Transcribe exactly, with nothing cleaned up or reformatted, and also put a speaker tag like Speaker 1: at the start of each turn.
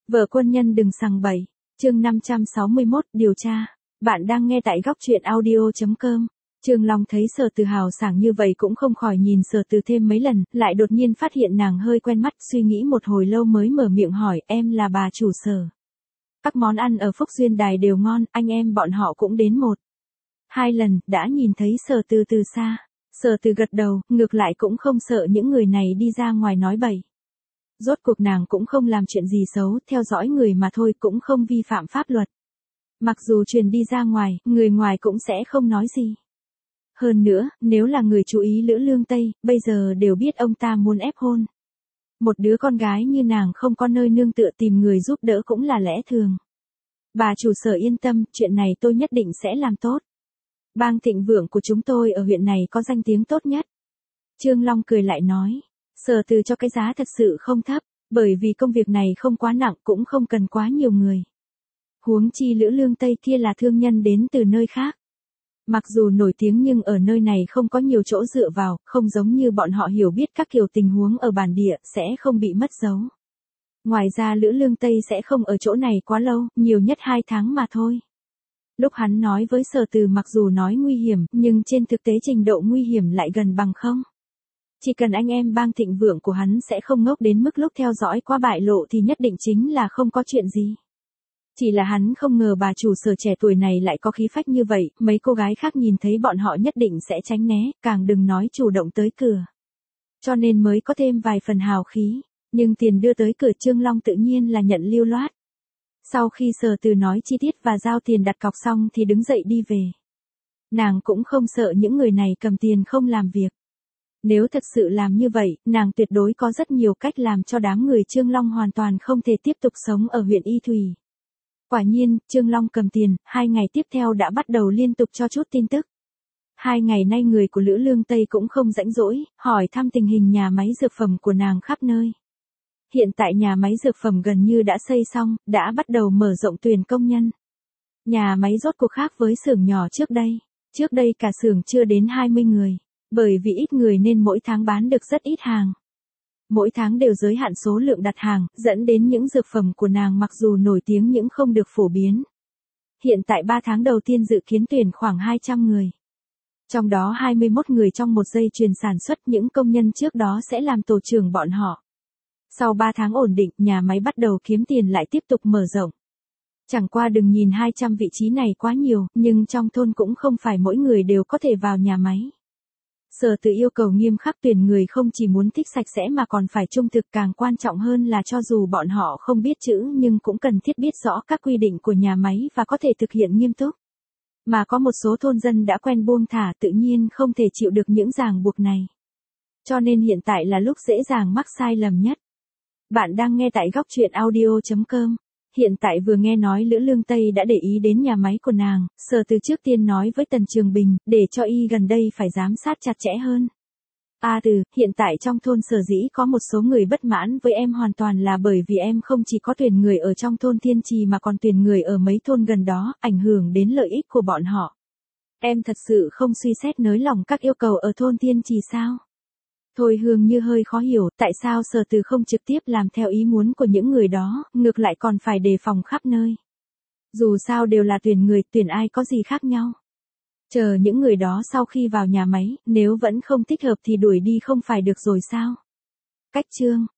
Speaker 1: Vợ quân nhân đừng sằng bậy. Chương năm trăm sáu mươi mốt, điều tra. Bạn đang nghe tại góc truyện audio chấm com. Trương Long thấy Sở Từ hào sảng như vậy cũng không khỏi nhìn Sở Từ thêm mấy lần, lại đột nhiên phát hiện nàng hơi quen mắt, suy nghĩ một hồi lâu mới mở miệng hỏi, em là bà chủ Sở. Các món ăn ở Phúc Duyên Đài đều ngon, anh em bọn họ cũng đến một. Hai lần, đã nhìn thấy Sở Từ từ xa. Sở Từ gật đầu, ngược lại cũng không sợ những người này đi ra ngoài nói bậy. Rốt cuộc nàng cũng không làm chuyện gì xấu, theo dõi người mà thôi, cũng không vi phạm pháp luật. Mặc dù truyền đi ra ngoài, người ngoài cũng sẽ không nói gì. Hơn nữa, nếu là người chú ý Lữ Lương Tây, bây giờ đều biết ông ta muốn ép hôn. Một đứa con gái như nàng không có nơi nương tựa, tìm người giúp đỡ cũng là lẽ thường. Bà chủ Sở yên tâm, chuyện này tôi nhất định sẽ làm tốt. Bang Thịnh Vượng của chúng tôi ở huyện này có danh tiếng tốt nhất. Trương Long cười lại nói. Sở Từ cho cái giá thật sự không thấp, bởi vì công việc này không quá nặng cũng không cần quá nhiều người. Huống chi Lữ Lương Tây kia là thương nhân đến từ nơi khác. Mặc dù nổi tiếng nhưng ở nơi này không có nhiều chỗ dựa vào, không giống như bọn họ hiểu biết các kiểu tình huống ở bản địa, sẽ không bị mất dấu. Ngoài ra Lữ Lương Tây sẽ không ở chỗ này quá lâu, nhiều nhất hai tháng mà thôi. Lúc hắn nói với Sở Từ mặc dù nói nguy hiểm, nhưng trên thực tế trình độ nguy hiểm lại gần bằng không. Chỉ cần anh em Bang Thịnh Vượng của hắn sẽ không ngốc đến mức lúc theo dõi qua bại lộ thì nhất định chính là không có chuyện gì. Chỉ là hắn không ngờ bà chủ Sở trẻ tuổi này lại có khí phách như vậy, mấy cô gái khác nhìn thấy bọn họ nhất định sẽ tránh né, càng đừng nói chủ động tới cửa. Cho nên mới có thêm vài phần hào khí, nhưng tiền đưa tới cửa Trương Long tự nhiên là nhận lưu loát. Sau khi Sở Từ nói chi tiết và giao tiền đặt cọc xong thì đứng dậy đi về. Nàng cũng không sợ những người này cầm tiền không làm việc. Nếu thực sự làm như vậy, nàng tuyệt đối có rất nhiều cách làm cho đám người Trương Long hoàn toàn không thể tiếp tục sống ở huyện Y Thủy. Quả nhiên, Trương Long cầm tiền, hai ngày tiếp theo đã bắt đầu liên tục cho chút tin tức. Hai ngày nay người của Lữ Lương Tây cũng không rãnh rỗi, hỏi thăm tình hình nhà máy dược phẩm của nàng khắp nơi. Hiện tại nhà máy dược phẩm gần như đã xây xong, đã bắt đầu mở rộng tuyển công nhân. Nhà máy rốt cuộc khác với xưởng nhỏ trước đây. Trước đây cả xưởng chưa đến hai mươi người. Bởi vì ít người nên mỗi tháng bán được rất ít hàng. Mỗi tháng đều giới hạn số lượng đặt hàng, dẫn đến những dược phẩm của nàng mặc dù nổi tiếng nhưng không được phổ biến. Hiện tại ba tháng đầu tiên dự kiến tuyển khoảng hai trăm người. Trong đó hai mươi mốt người trong một dây chuyền sản xuất, những công nhân trước đó sẽ làm tổ trưởng bọn họ. Sau ba tháng ổn định, nhà máy bắt đầu kiếm tiền lại tiếp tục mở rộng. Chẳng qua đừng nhìn hai trăm vị trí này quá nhiều, nhưng trong thôn cũng không phải mỗi người đều có thể vào nhà máy. Sở Từ yêu cầu nghiêm khắc, tuyển người không chỉ muốn thích sạch sẽ mà còn phải trung thực, càng quan trọng hơn là cho dù bọn họ không biết chữ nhưng cũng cần thiết biết rõ các quy định của nhà máy và có thể thực hiện nghiêm túc. Mà có một số thôn dân đã quen buông thả, tự nhiên không thể chịu được những ràng buộc này. Cho nên hiện tại là lúc dễ dàng mắc sai lầm nhất. Bạn đang nghe tại góc truyện audio chấm com. Hiện tại vừa nghe nói Lữ Lương Tây đã để ý đến nhà máy của nàng, Sở Từ trước tiên nói với Tần Trường Bình, để cho y gần đây phải giám sát chặt chẽ hơn. A Từ, hiện tại trong thôn Sở dĩ có một số người bất mãn với em hoàn toàn là bởi vì em không chỉ có tuyển người ở trong thôn Thiên Trì mà còn tuyển người ở mấy thôn gần đó, ảnh hưởng đến lợi ích của bọn họ. Em thật sự không suy xét nới lỏng các yêu cầu ở thôn Thiên Trì sao? Thôi Hương Như hơi khó hiểu, tại sao Sở Từ không trực tiếp làm theo ý muốn của những người đó, ngược lại còn phải đề phòng khắp nơi. Dù sao đều là tuyển người, tuyển ai có gì khác nhau. Chờ những người đó sau khi vào nhà máy, nếu vẫn không thích hợp thì đuổi đi không phải được rồi sao? Cách chương